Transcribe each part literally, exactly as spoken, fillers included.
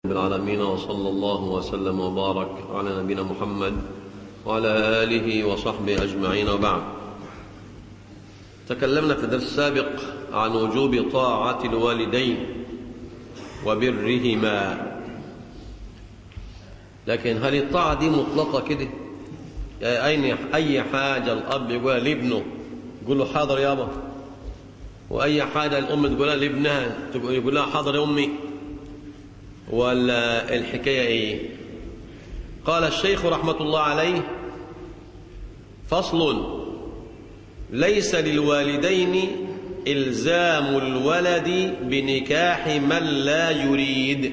العالمين، وصلى الله وسلم وبارك على نبينا محمد وعلى آله وصحبه أجمعين، وبعد. تكلمنا في الدرس السابق عن وجوب طاعة الوالدين وبرهما، لكن هل الطاعة دي مطلقة كده؟ يعني أي حاجة الأب يقولها لابنه يقول له حاضر يابا، وأي حاجة الأم تقولها لابنها يقول لها حاضر يا أمي، ولا الحكاية إيه؟ قال الشيخ رحمة الله عليه: فصل: ليس للوالدين إلزام الولد بنكاح من لا يريد.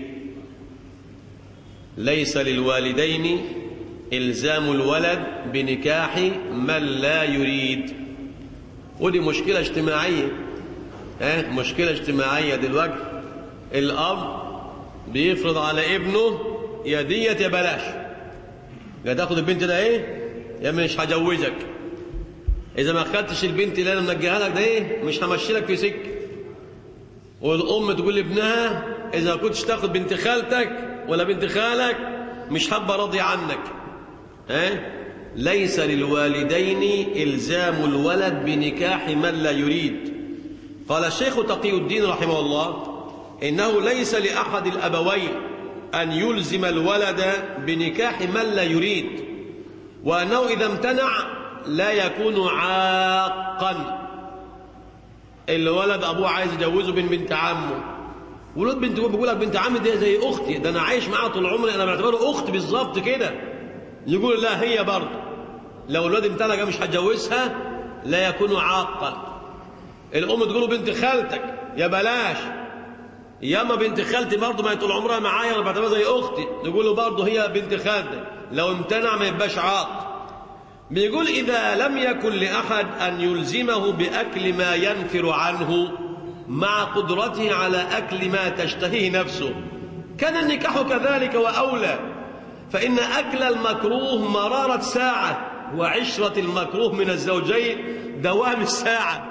ليس للوالدين إلزام الولد بنكاح من لا يريد. ودي مشكلة اجتماعية، اه مشكلة اجتماعية دلوقتي. الأب بيفرض على ابنه يا ديت يا بلاش، يا تاخد البنت ده ايه يا مش هجوزك، اذا ما اخدتش البنت اللي انا منجيها لك ده ايه مش همشي لك في سكه. والام تقول لابنها اذا ما كنتش تاخد بنت خالتك ولا بنت خالك مش هبقى راضي عنك. ها؟ ليس للوالدين إلزام الولد بنكاح من لا يريد. قال الشيخ تقي الدين رحمه الله: إنه ليس لأحد الأبوين أن يلزم الولد بنكاح من لا يريد، وأنه إذا امتنع لا يكون عاقا. الولد أبوه عايز يجوزه بين بنت عمه، ولد بنت بيقول لك بنت عمي دي زي أختي، ده أنا عايش معاها طول عمري، أنا بعتبره أخت بالظبط كده. يقول لا هي برضه، لو الولد امتنع مش هتجوزها لا يكون عاقا. الأم تقول له بنت خالتك يا بلاش، ياما بنت خالتي برضه ما هي طول عمرها معايا انا بعتبرها زي اختي، نقول له برضه هي بنت خالتك، لو امتنع ما يبقاش عاق. بيقول إذا لم يكن لأحد أن يلزمه بأكل ما ينفر عنه مع قدرته على أكل ما تشتهيه نفسه كان النكاح كذلك وأولى، فإن أكل المكروه مرارة ساعة، وعشرة المكروه من الزوجين دوام الساعة.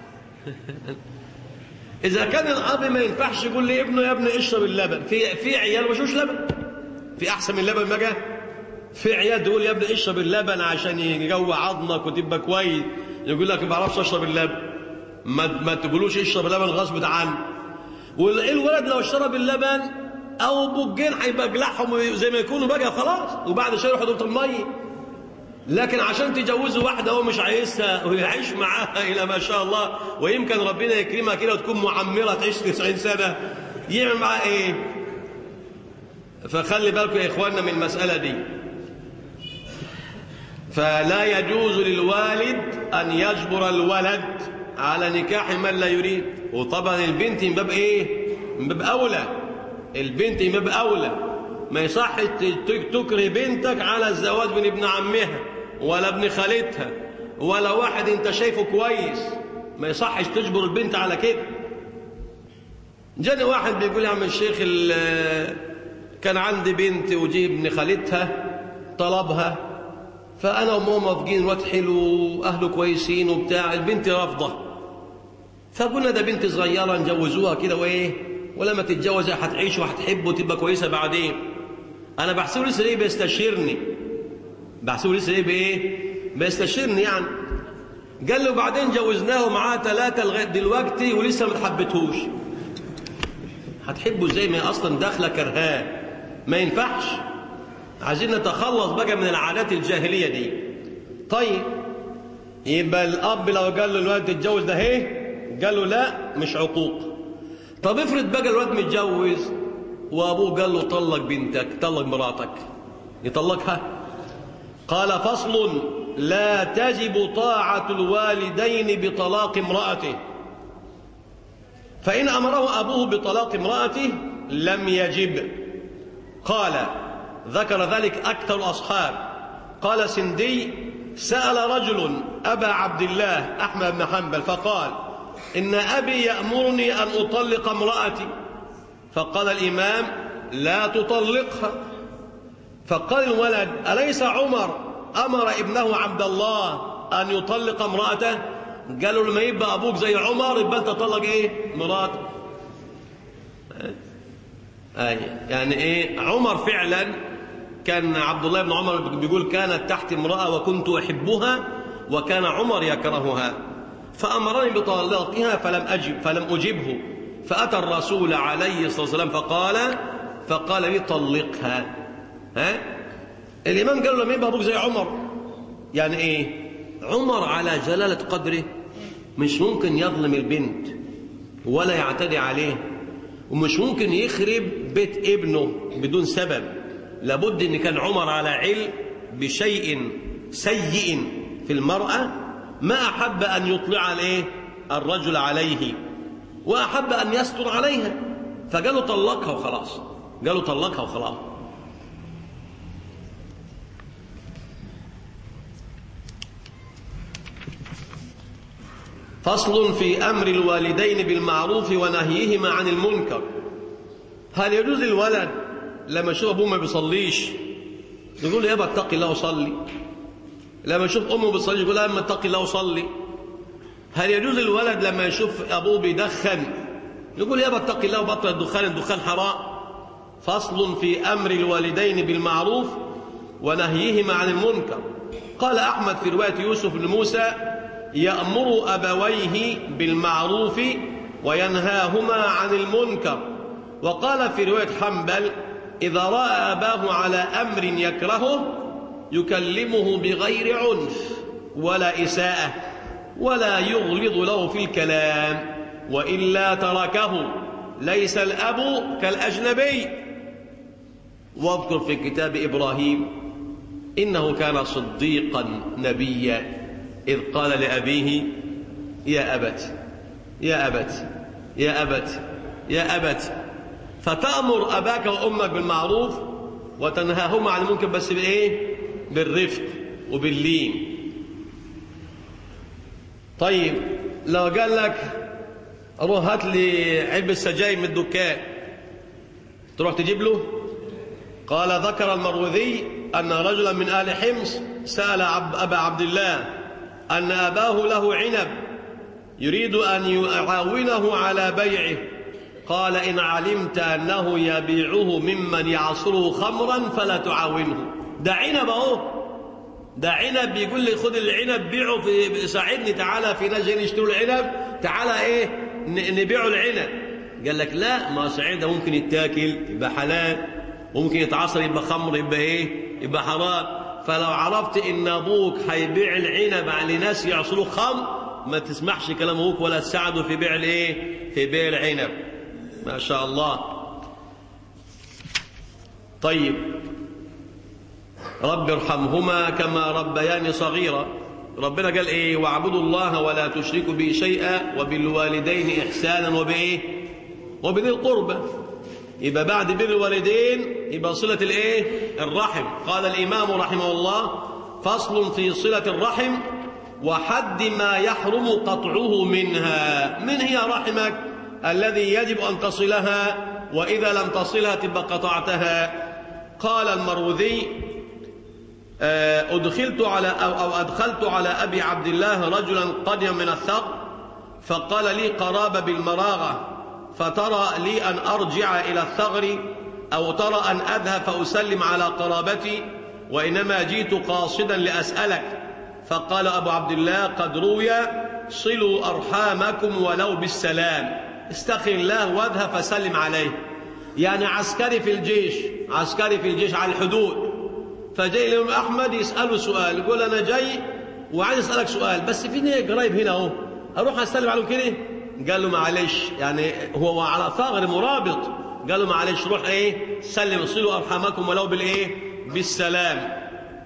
إذا كان الأب ما ينفعش يقول لابنه يا ابني اشرب اللبن، في في عيال ما يشربوش لبن، في أحسن من اللبن بقى. في عيال تقول يا ابني اشرب اللبن عشان يجوع عظمك وتبقى كويس، يقول لك ما بعرفش اشرب اللبن. ما ما تقولوش اشرب اللبن غصب عنه. والولد لو شرب اللبن أو بوجين هيبقى جلعهم زي ما يكونوا بقى خلاص، وبعد شوية يروح دورة المية. لكن عشان تجوزوا واحدة هو مش عايزها ويعيش معاها إلى ما شاء الله، ويمكن ربنا يكرمها كده وتكون معمرة تعيش تسعين سنة، يعمل معاها إيه؟ فخلي بالكم يا إخواننا من المسألة دي. فلا يجوز للوالد أن يجبر الولد على نكاح من لا يريد. وطبعا البنت من باب إيه؟ من باب أولى. البنت من باب أولى، ما يصحش تكره بنتك على الزواج من ابن عمها ولا ابن خالتها ولا واحد انت شايفه كويس، ما يصحش تجبر البنت على كده. جاني واحد بيقول يا عم الشيخ كان عندي بنت وجي ابن خالتها طلبها، فأنا وماما موافقين، الواد حلو أهله كويسين وبتاع، البنت رافضة، فقلنا ده بنت صغيرة نجوزوها كده وإيه، ولما تتجوز هتعيش وهتحب وتبقى كويسة بعدين. أنا بحسبه لسه ليه بيستشيرني، بحسبه لسه ليه بإيه بيستشيرني يعني. قال له بعدين جوزناه معاه ثلاثة لغاية دلوقتي ولسه ما تحبتهوش. هتحبه ازاي ما هي أصلا داخلة كرهاه؟ ما ينفعش. عايزين نتخلص بقى من العادات الجاهلية دي. طيب يبقى الأب لو قال له الولد تتجوز ده ايه، قال له لا مش عقوق. طب افرض بقى الولد متجوز وابوه قال له طلق بنتك، طلق مراتك، يطلقها؟ قال فصل: لا تجب طاعة الوالدين بطلاق امرأته، فإن أمره أبوه بطلاق امرأته لم يجب. قال ذكر ذلك أكثر الأصحاب. قال سندي: سأل رجل أبا عبد الله أحمد بن حنبل فقال: إن أبي يأمرني أن أطلق امرأتي. فقال الإمام: لا تطلقها. فقال الولد: أليس عمر أمر ابنه عبد الله أن يطلق امرأته؟ قالوا لما يبقى أبوك زي عمر يبقى أنت تطلق إيه؟ مراتك. أي يعني إيه؟ عمر فعلا كان عبد الله بن عمر بيقول كانت تحت امرأة وكنت أحبها وكان عمر يكرهها فأمرني بطلاقها فلم أجب فلم أجبه فأتى الرسول عليه الصلاة والسلام فقال فقال لي طلقها. ها؟ الإمام قال له لما يبقى أبوك زي عمر يعني إيه؟ عمر على جلالة قدره مش ممكن يظلم البنت ولا يعتدي عليه ومش ممكن يخرب بيت ابنه بدون سبب. لابد ان كان عمر على علم بشيء سيء في المرأة ما أحب أن يطلع الايه الرجل عليه وأحب أن يستر عليها فقالوا طلقها وخلاص قالوا طلقها وخلاص. فصل في أمر الوالدين بالمعروف ونهيهما عن المنكر. هل يجوز للولد لما يشوف أبوه ما بيصليش يقول له يابا اتقي الله وصلي؟ لما يشوف أمه بتصلي يقول لها أما اتقي الله وصلي؟ هل يجوز للولد لما يشوف أبوه بيدخن يقول يابا اتقي الله وبطل الدخان الدخان حرام؟ فصل في أمر الوالدين بالمعروف ونهيهما عن المنكر. قال أحمد في رواية يوسف بن موسى يأمر أبويه بالمعروف وينهاهما عن المنكر. وقال في رواية حنبل إذا رأى أباه على أمر يكرهه يكلمه بغير عنف ولا إساءة ولا يغلظ له في الكلام وإلا تركه ليس الأب كالأجنبي. واذكر في كتاب إبراهيم إنه كان صديقا نبيا إذ قال لأبيه يا أبت يا أبت يا أبت يا أبت. فتأمر أباك وأمك بالمعروف وتنهاهما عن المنكر بس بالإيه؟ بالرفق وباللين. طيب لو قال لك روح هات لي علبة سجاير من الدكان تروح تجيب له؟ قال ذكر المروذي أن رجلا من آل حمص سأل أبا عبد الله أن أباه له عنب يريد أن يعاونه على بيعه قال إن علمت أنه يبيعه ممن يعصره خمرا فلا تعاونه. ده عنب اهو ده عنب بيقول لي خد العنب بيعه في ساعدني تعالى في ناس جايين يشتروا العنب تعالى ايه نبيعه العنب. قال لك لا ما سعيد ده ممكن يتاكل يبقى حلال وممكن يتعصر يبقى خمر يبقى ايه يبقى حرام. فلو عرفت ان ابوك هيبيع العنب على ناس يعصروا خمر ما تسمحش كلام ابوك ولا تساعده في بيع الايه في بيع العنب. ما شاء الله. طيب رب ارحمهما كما ربياني صغيرا. ربنا قال ايه واعبدوا الله ولا تشركوا به شيئا وبالوالدين احسانا وبايه وبذي القربى. يبقى بعد بر الوالدين يبقى صلة الايه الرحم. قال الامام رحمه الله فصل في صلة الرحم وحد ما يحرم قطعه منها. من هي رحمك الذي يجب أن تصلها وإذا لم تصلها تبقى قطعتها؟ قال المروذي أدخلت على أو أدخلت على أبي عبد الله رجلا قدم من الثغر فقال لي قرابة بالمراغة فترى لي أن أرجع إلى الثغر أو ترى أن أذهب فأسلم على قرابتي وإنما جئت قاصدا لأسألك. فقال أبو عبد الله قد روي صلوا أرحامكم ولو بالسلام استخر الله واذهب فسلم عليه. يعني عسكري في الجيش عسكري في الجيش على الحدود فجاي الإمام أحمد يسأله سؤال يقول أنا جاي وعايز أسألك سؤال بس في ناس قريب هنا أهو أروح أسلم عليهم كده؟ قال له معلش يعني هو على ثغر مرابط قال له معلش روح إيه سلم صلوا أرحامكم ولو بالإيه بالسلام.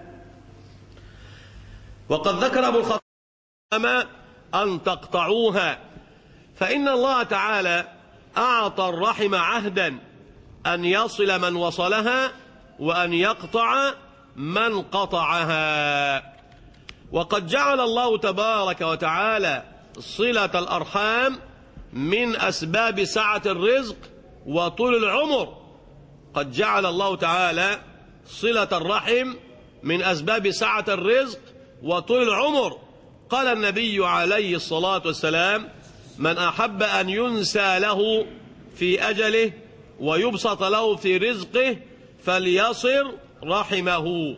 وقد ذكر أبو الخطاب أن تقطعوها فإن الله تعالى أعطى الرحم عهدا أن يصل من وصلها وأن يقطع من قطعها. وقد جعل الله تبارك وتعالى صلة الأرحام من أسباب سعة الرزق وطول العمر. قد جعل الله تعالى صلة الرحم من أسباب سعة الرزق وطول العمر. قال النبي عليه الصلاة والسلام من أحب أن ينسى له في أجله ويبسط له في رزقه فليصل رحمه.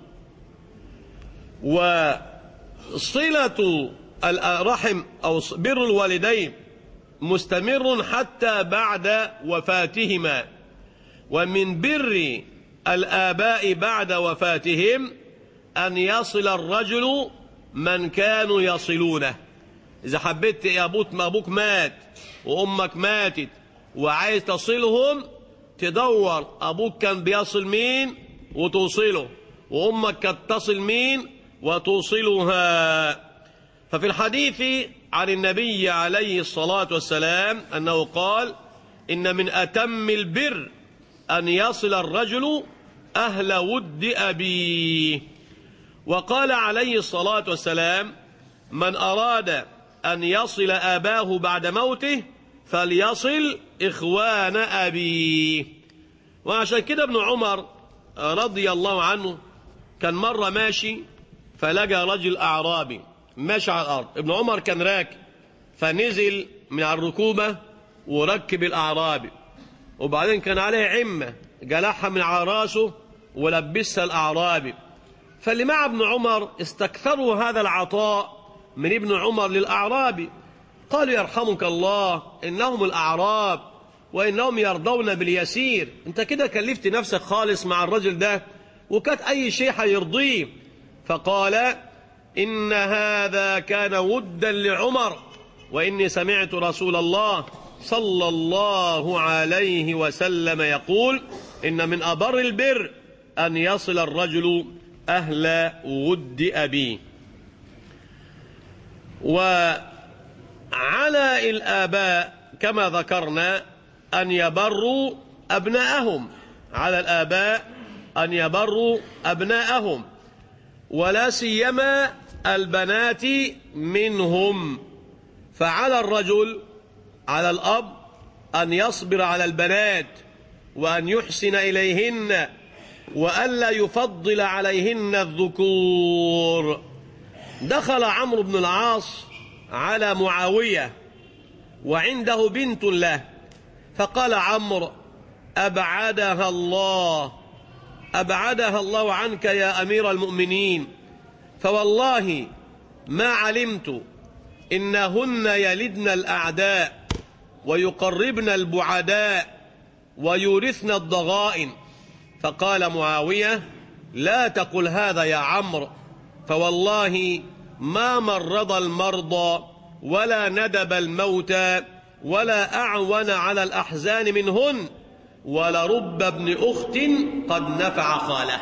وصلة الرحم أو بر الوالدين مستمر حتى بعد وفاتهما. ومن بر الآباء بعد وفاتهم أن يصل الرجل من كانوا يصلونه. إذا حبيت يا أبوك مات وأمك ماتت وعايز تصلهم، تدور أبوك كان بيصل مين وتوصله، وأمك كانت تصل مين وتوصلها. ففي الحديث عن النبي عليه الصلاة والسلام أنه قال: إن من أتم البر أن يصل الرجل أهل ود أبيه. وقال عليه الصلاة والسلام: من أراد أن يصل آباه بعد موته فليصل إخوان أبيه. وعشان كده ابن عمر رضي الله عنه كان مرة ماشي فلقى رجل أعرابي ماشي على الأرض. ابن عمر كان راكب فنزل من على الركوبة وركب الأعرابي، وبعدين كان عليه عمة جلعها من على راسه ولبسها الأعرابي. فاللي مع ابن عمر استكثروا هذا العطاء من ابن عمر للأعرابي، قالوا: يرحمك الله، إنهم الأعراب وإنهم يرضون باليسير، أنت كده كلفت نفسك خالص مع الرجل ده وكانت أي شيء هيرضيه. فقال: إن هذا كان ودا لعمر، وإني سمعت رسول الله صلى الله عليه وسلم يقول: إن من أبر البر أن يصل الرجل أهل ود أبيه. وعلى الآباء كما ذكرنا أن يبروا أبناءهم، على الآباء أن يبروا أبناءهم، ولا سيما البنات منهم. فعلى الرجل، على الأب، أن يصبر على البنات وأن يحسن إليهن وألا يفضل عليهن الذكور. دخل عمرو بن العاص على معاوية وعنده بنت له، فقال عمرو: أبعدها الله أبعدها الله عنك يا أمير المؤمنين، فوالله ما علمت إنهن يلدن الأعداء ويقربن البعداء ويورثن الضغائن. فقال معاوية: لا تقل هذا يا عمرو، فوالله ما مرض المرضى ولا ندب الموتى ولا أعون على الأحزان منهن، ولرب ابن أخت قد نفع خاله.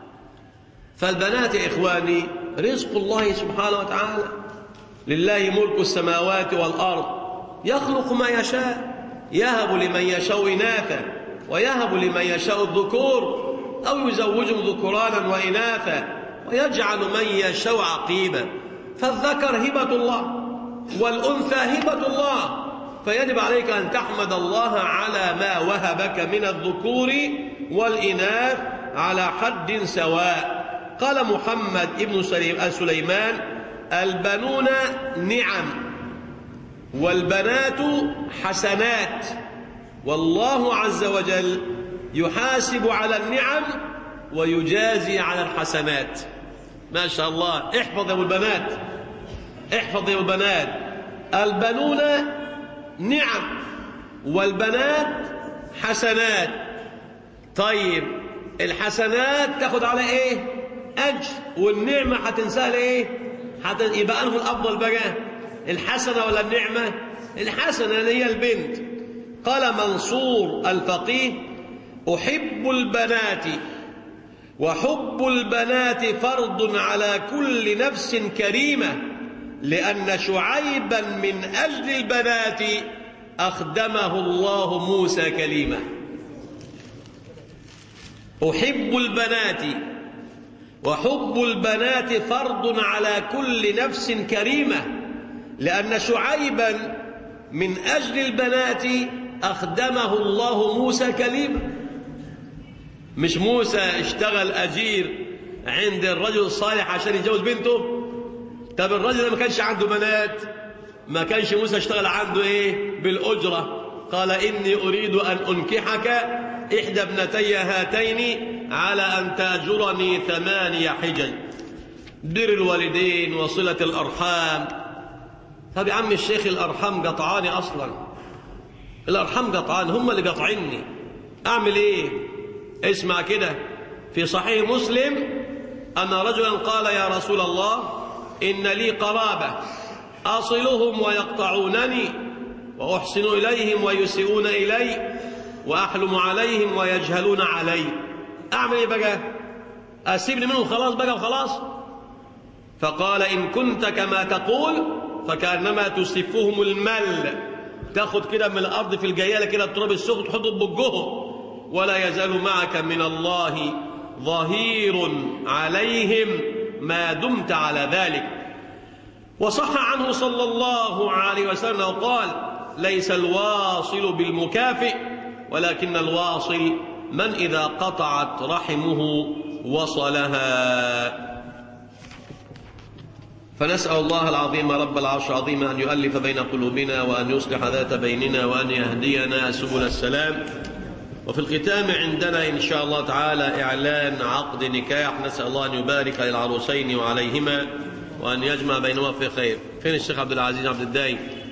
فالبنات يا إخواني رزق الله سبحانه وتعالى، لله ملك السماوات والأرض، يخلق ما يشاء، يهب لمن يشاء إناثا ويهب لمن يشاء الذكور أو يزوجهم ذكرانا وإناثا ويجعل من يشاء عقيما. فالذكر هبة الله والأنثى هبة الله، فيجب عليك أن تحمد الله على ما وهبك من الذكور والإناث على حد سواء. قال محمد ابن سليمان: البنون نعم والبنات حسنات، والله عز وجل يحاسب على النعم ويجازي على الحسنات. ما شاء الله. احفظ يا ابو البنات، احفظ يا ابو البنات. البنون نعم والبنات حسنات. طيب الحسنات تاخد على ايه؟ اجر، والنعمه هتنساها ايه؟ حت... يبقى انه الافضل بقى الحسنه ولا النعمه؟ الحسنه اللي هي البنت. قال منصور الفقيه: احب البنات وحب البنات فرض على كل نفس كريمه، لأن شعيبا من أجل البنات أخدمه الله موسى كليما. أحب البنات وحب البنات فرض على كل نفس كريمة، لأن شعيبا من أجل البنات أخدمه الله موسى كليما. مش موسى اشتغل أجير عند الرجل الصالح عشان يتجوز بنته؟ طب الرجل ما كانش عنده بنات، ما كانش موسى اشتغل عنده ايه؟ بالأجرة. قال: إني أريد أن أنكحك إحدى ابنتي هاتين على أن تأجرني ثمانية حجج، بر الوالدين وصلة الأرحام. طب يا عم الشيخ الأرحام قطعاني أصلا، الأرحام قطعان، هم اللي قطعني، أعمل إيه؟ اسمع كده، في صحيح مسلم أن رجلا قال يا رسول الله إن لي قرابة أصلهم ويقطعونني وأحسن إليهم ويسيئون إلي وأحلم عليهم ويجهلون علي، أعمل إيه بقى؟ أسيبني منهم خلاص بقى وخلاص؟ فقال إن كنت كما تقول فكأنما تسفهم المل، تاخد كده من الأرض في الجيالة كده التراب السخن تحطه ببجهم، ولا يزال معك من الله ظهير عليهم ما دمت على ذلك. وصح عنه صلى الله عليه وسلم قال ليس الواصل بالمكافئ ولكن الواصل من إذا قطعت رحمه وصلها. فنسأل الله العظيم رب العرش العظيم أن يؤلف بين قلوبنا وأن يصلح ذات بيننا وأن يهدينا سبل السلام. وفي الختام عندنا إن شاء الله تعالى إعلان عقد نكاح، نسأل الله أن يبارك للعروسين وعليهما وأن يجمع بينهما في خير. فين الشيخ عبد العزيز عبد الدايم؟